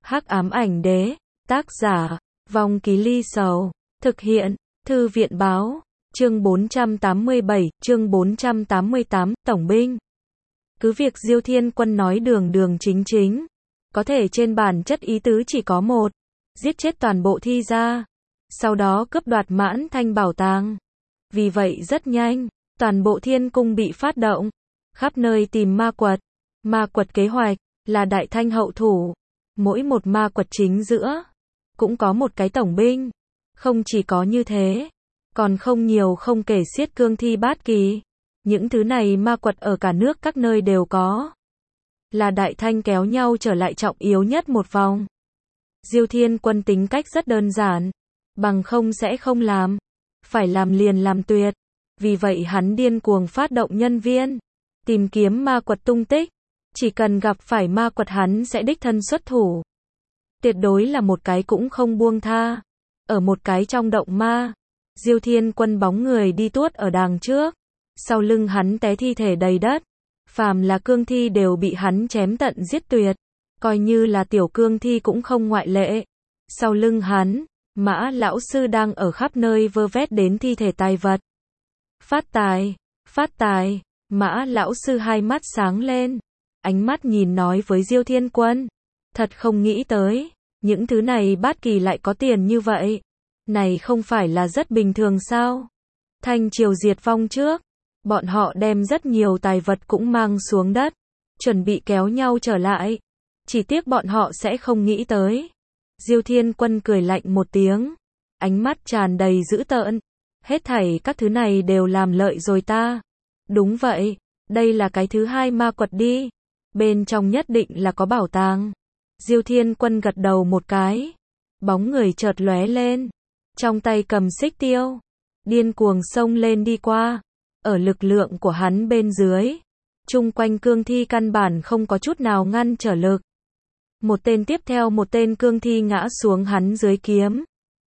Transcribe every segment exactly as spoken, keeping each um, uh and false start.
Hắc ám ảnh đế, tác giả, Vong Ký Ly Sầu, thực hiện, Thư viện báo, chương bốn trăm tám mươi bảy, chương bốn trăm tám mươi tám, Tổng binh. Cứ việc Diêu Thiên Quân nói đường đường chính chính, có thể trên bản chất ý tứ chỉ có một, giết chết toàn bộ thi gia, sau đó cướp đoạt Mãn Thanh bảo tàng. Vì vậy rất nhanh, toàn bộ thiên cung bị phát động, khắp nơi tìm ma quật. Ma quật kế hoạch là Đại Thanh hậu thủ, mỗi một ma quật chính giữa cũng có một cái tổng binh. Không chỉ có như thế, còn không nhiều không kể xiết cương thi bát kỳ. Những thứ này ma quật ở cả nước các nơi đều có. Là Đại Thanh kéo nhau trở lại trọng yếu nhất một vòng. Diêu Thiên Quân tính cách rất đơn giản, bằng không sẽ không làm, phải làm liền làm tuyệt. Vì vậy hắn điên cuồng phát động nhân viên, tìm kiếm ma quật tung tích. Chỉ cần gặp phải ma quật hắn sẽ đích thân xuất thủ. Tuyệt đối là một cái cũng không buông tha. Ở một cái trong động ma, Diêu Thiên Quân bóng người đi tuốt ở đằng trước. Sau lưng hắn té thi thể đầy đất. Phàm là cương thi đều bị hắn chém tận giết tuyệt. Coi như là tiểu cương thi cũng không ngoại lệ. Sau lưng hắn, Mã lão sư đang ở khắp nơi vơ vét đến thi thể tài vật. Phát tài, phát tài, Mã lão sư hai mắt sáng lên. Ánh mắt nhìn nói với Diêu Thiên Quân. Thật không nghĩ tới, những thứ này bát kỳ lại có tiền như vậy. Này không phải là rất bình thường sao? Thanh triều diệt vong trước, bọn họ đem rất nhiều tài vật cũng mang xuống đất, chuẩn bị kéo nhau trở lại. Chỉ tiếc bọn họ sẽ không nghĩ tới. Diêu Thiên Quân cười lạnh một tiếng, ánh mắt tràn đầy dữ tợn. Hết thảy các thứ này đều làm lợi rồi ta. Đúng vậy, đây là cái thứ hai ma quật đi. Bên trong nhất định là có bảo tàng. Diêu Thiên Quân gật đầu một cái. Bóng người chợt lóe lên. Trong tay cầm xích tiêu. Điên cuồng xông lên đi qua. Ở lực lượng của hắn bên dưới. Chung quanh cương thi căn bản không có chút nào ngăn trở lực. Một tên tiếp theo một tên cương thi ngã xuống hắn dưới kiếm.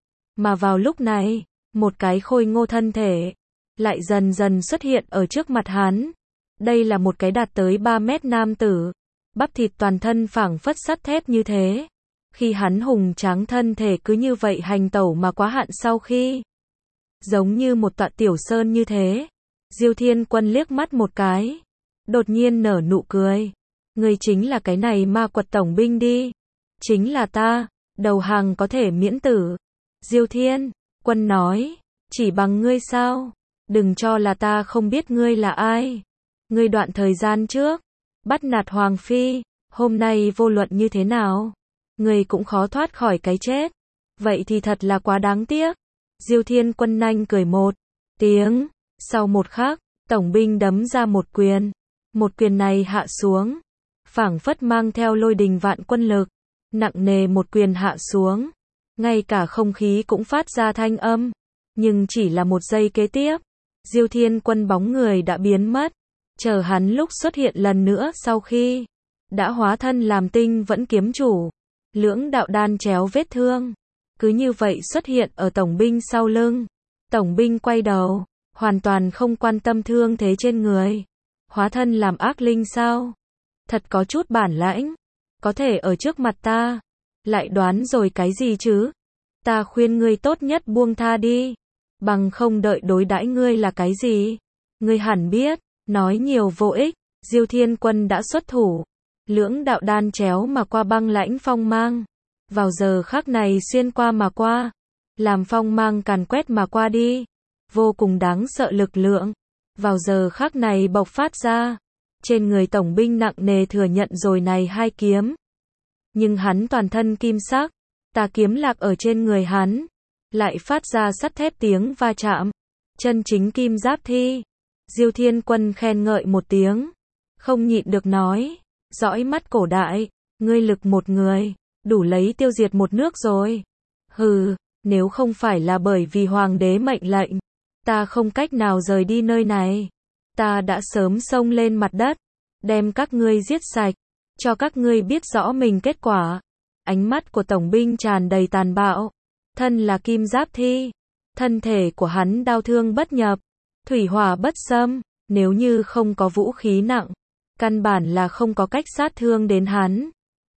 Mà vào lúc này, một cái khôi ngô thân thể lại dần dần xuất hiện ở trước mặt hắn. Đây là một cái đạt tới ba mét nam tử, bắp thịt toàn thân phảng phất sắt thép như thế. Khi hắn hùng tráng thân thể cứ như vậy hành tẩu mà quá hạn sau khi, giống như một tọa tiểu sơn như thế. Diêu Thiên Quân liếc mắt một cái, đột nhiên nở nụ cười. Ngươi chính là cái này ma quật tổng binh đi. Chính là ta, đầu hàng có thể miễn tử. Diêu Thiên Quân nói, chỉ bằng ngươi sao? Đừng cho là ta không biết ngươi là ai. Ngươi đoạn thời gian trước, bắt nạt Hoàng Phi, hôm nay vô luận như thế nào, ngươi cũng khó thoát khỏi cái chết. Vậy thì thật là quá đáng tiếc. Diêu Thiên Quân nhanh cười một tiếng, sau một khắc, tổng binh đấm ra một quyền. Một quyền này hạ xuống, phảng phất mang theo lôi đình vạn quân lực, nặng nề một quyền hạ xuống, ngay cả không khí cũng phát ra thanh âm. Nhưng chỉ là một giây kế tiếp, Diêu Thiên Quân bóng người đã biến mất. Chờ hắn lúc xuất hiện lần nữa sau khi đã hóa thân làm tinh vẫn kiếm chủ, lưỡng đạo đan chéo vết thương, cứ như vậy xuất hiện ở tổng binh sau lưng. Tổng binh quay đầu, hoàn toàn không quan tâm thương thế trên người. Hóa thân làm ác linh sao? Thật có chút bản lãnh, có thể ở trước mặt ta, lại đoán rồi cái gì chứ? Ta khuyên ngươi tốt nhất buông tha đi, bằng không đợi đối đãi ngươi là cái gì? Ngươi hẳn biết. Nói nhiều vô ích, Diêu Thiên Quân đã xuất thủ. Lưỡng đạo đan chéo mà qua băng lãnh phong mang. Vào giờ khắc này xuyên qua mà qua. Làm phong mang càn quét mà qua đi. Vô cùng đáng sợ lực lượng. Vào giờ khắc này bộc phát ra. Trên người tổng binh nặng nề thừa nhận rồi này hai kiếm. Nhưng hắn toàn thân kim sắc. Tà kiếm lạc ở trên người hắn. Lại phát ra sắt thép tiếng va chạm. Chân chính kim giáp thi. Diêu Thiên Quân khen ngợi một tiếng, không nhịn được nói, dõi mắt cổ đại, ngươi lực một người, đủ lấy tiêu diệt một nước rồi. Hừ, nếu không phải là bởi vì hoàng đế mệnh lệnh, ta không cách nào rời đi nơi này. Ta đã sớm xông lên mặt đất, đem các ngươi giết sạch, cho các ngươi biết rõ mình kết quả. Ánh mắt của tổng binh tràn đầy tàn bạo, thân là kim giáp thi, thân thể của hắn đao thương bất nhập. Thủy hỏa bất xâm, nếu như không có vũ khí nặng, căn bản là không có cách sát thương đến hắn.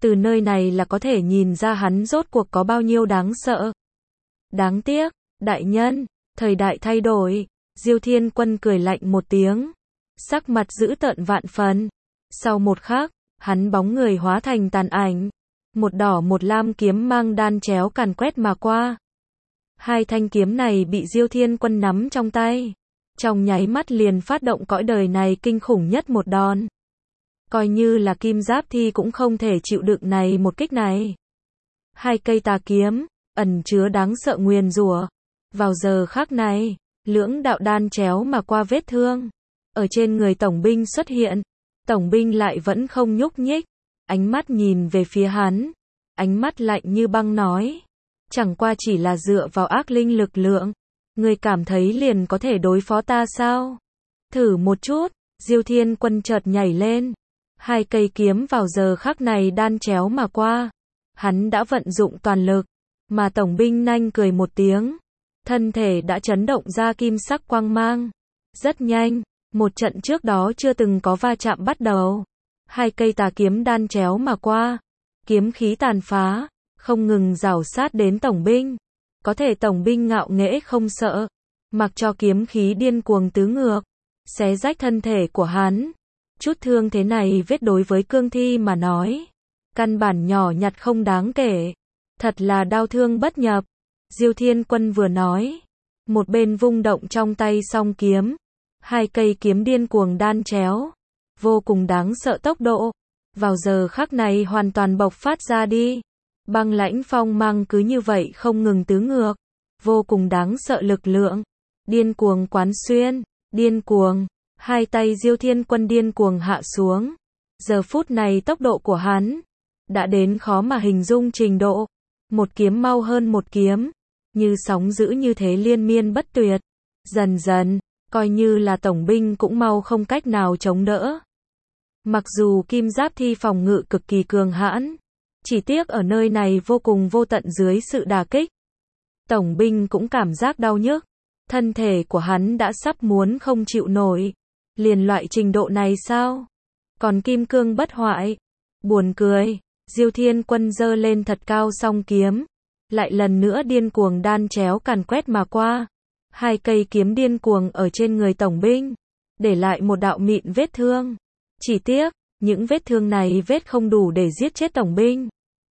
Từ nơi này là có thể nhìn ra hắn rốt cuộc có bao nhiêu đáng sợ. Đáng tiếc, đại nhân, thời đại thay đổi, Diêu Thiên Quân cười lạnh một tiếng, sắc mặt dữ tợn vạn phần. Sau một khắc, hắn bóng người hóa thành tàn ảnh, một đỏ một lam kiếm mang đan chéo càn quét mà qua. Hai thanh kiếm này bị Diêu Thiên Quân nắm trong tay, trong nháy mắt liền phát động cõi đời này kinh khủng nhất một đòn. Coi như là Kim Giáp Thi cũng không thể chịu đựng này một kích này. Hai cây tà kiếm, ẩn chứa đáng sợ nguyền rủa. Vào giờ khắc này, lưỡng đạo đan chéo mà qua vết thương ở trên người tổng binh xuất hiện. Tổng binh lại vẫn không nhúc nhích, ánh mắt nhìn về phía hắn, ánh mắt lạnh như băng nói, chẳng qua chỉ là dựa vào ác linh lực lượng, ngươi cảm thấy liền có thể đối phó ta sao? Thử một chút. Diêu Thiên Quân chợt nhảy lên, hai cây kiếm vào giờ khắc này đan chéo mà qua, hắn đã vận dụng toàn lực, mà tổng binh nhanh cười một tiếng, thân thể đã chấn động ra kim sắc quang mang. Rất nhanh, một trận trước đó chưa từng có va chạm bắt đầu. Hai cây tà kiếm đan chéo mà qua, kiếm khí tàn phá, không ngừng rảo sát đến tổng binh. Có thể tổng binh ngạo nghễ không sợ, mặc cho kiếm khí điên cuồng tứ ngược, xé rách thân thể của hắn. Chút thương thế này vết đối với cương thi mà nói, căn bản nhỏ nhặt không đáng kể. Thật là đau thương bất nhập. Diêu Thiên Quân vừa nói, một bên vung động trong tay song kiếm, hai cây kiếm điên cuồng đan chéo, vô cùng đáng sợ tốc độ, vào giờ khắc này hoàn toàn bộc phát ra đi. Băng lãnh phong mang cứ như vậy không ngừng tứ ngược, vô cùng đáng sợ lực lượng, điên cuồng quán xuyên, điên cuồng, hai tay Diêu Thiên Quân điên cuồng hạ xuống. Giờ phút này tốc độ của hắn đã đến khó mà hình dung trình độ, một kiếm mau hơn một kiếm, như sóng dữ như thế liên miên bất tuyệt. Dần dần, coi như là tổng binh cũng mau không cách nào chống đỡ. Mặc dù Kim Giáp Thi phòng ngự cực kỳ cường hãn, chỉ tiếc ở nơi này vô cùng vô tận dưới sự đả kích, tổng binh cũng cảm giác đau nhức, thân thể của hắn đã sắp muốn không chịu nổi. Liền loại trình độ này sao? Còn kim cương bất hoại? Buồn cười. Diêu Thiên Quân giơ lên thật cao song kiếm, lại lần nữa điên cuồng đan chéo càn quét mà qua. Hai cây kiếm điên cuồng ở trên người tổng binh, để lại một đạo mịn vết thương. Chỉ tiếc, những vết thương này vết không đủ để giết chết tổng binh.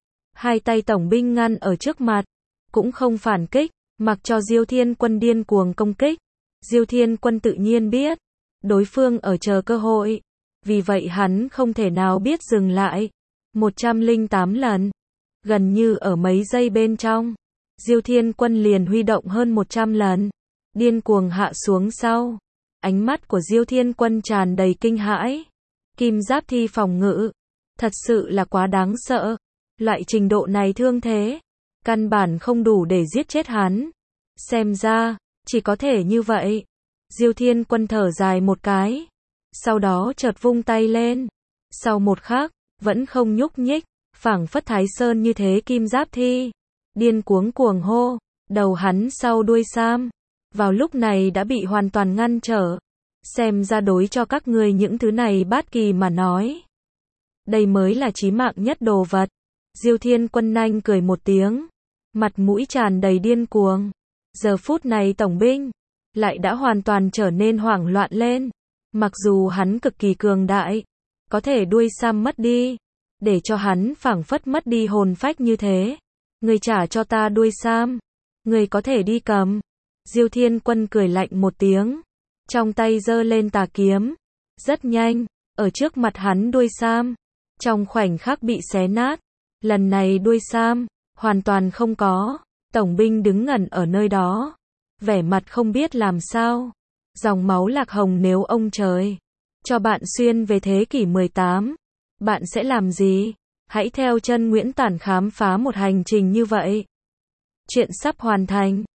Hai tay tổng binh ngăn ở trước mặt, cũng không phản kích, mặc cho Diêu Thiên Quân điên cuồng công kích. Diêu Thiên Quân tự nhiên biết, đối phương ở chờ cơ hội, vì vậy hắn không thể nào biết dừng lại. một trăm lẻ tám lần, gần như ở mấy giây bên trong, Diêu Thiên Quân liền huy động hơn một trăm lần, điên cuồng hạ xuống sau. Ánh mắt của Diêu Thiên Quân tràn đầy kinh hãi. Kim Giáp Thi phòng ngự, thật sự là quá đáng sợ. Loại trình độ này thương thế, căn bản không đủ để giết chết hắn. Xem ra, chỉ có thể như vậy. Diêu Thiên Quân thở dài một cái, sau đó chợt vung tay lên. Sau một khắc, vẫn không nhúc nhích, phảng phất Thái Sơn như thế. Kim Giáp Thi điên cuống cuồng hô, đầu hắn sau đuôi sam, vào lúc này đã bị hoàn toàn ngăn trở. Xem ra đối cho các ngươi những thứ này bát kỳ mà nói, đây mới là chí mạng nhất đồ vật. Diêu Thiên Quân nhanh cười một tiếng, mặt mũi tràn đầy điên cuồng. Giờ phút này tổng binh lại đã hoàn toàn trở nên hoảng loạn lên. Mặc dù hắn cực kỳ cường đại, có thể đuôi sam mất đi, để cho hắn phảng phất mất đi hồn phách như thế. Người trả cho ta đuôi sam, người có thể đi cầm. Diêu Thiên Quân cười lạnh một tiếng, trong tay giơ lên tà kiếm. Rất nhanh, ở trước mặt hắn đuôi sam, trong khoảnh khắc bị xé nát. Lần này đuôi sam hoàn toàn không có. Tổng binh đứng ngẩn ở nơi đó, vẻ mặt không biết làm sao. Dòng máu lạc hồng, nếu ông trời cho bạn xuyên về thế kỷ mười tám, bạn sẽ làm gì? Hãy theo chân Nguyễn Tản khám phá một hành trình như vậy. Chuyện sắp hoàn thành.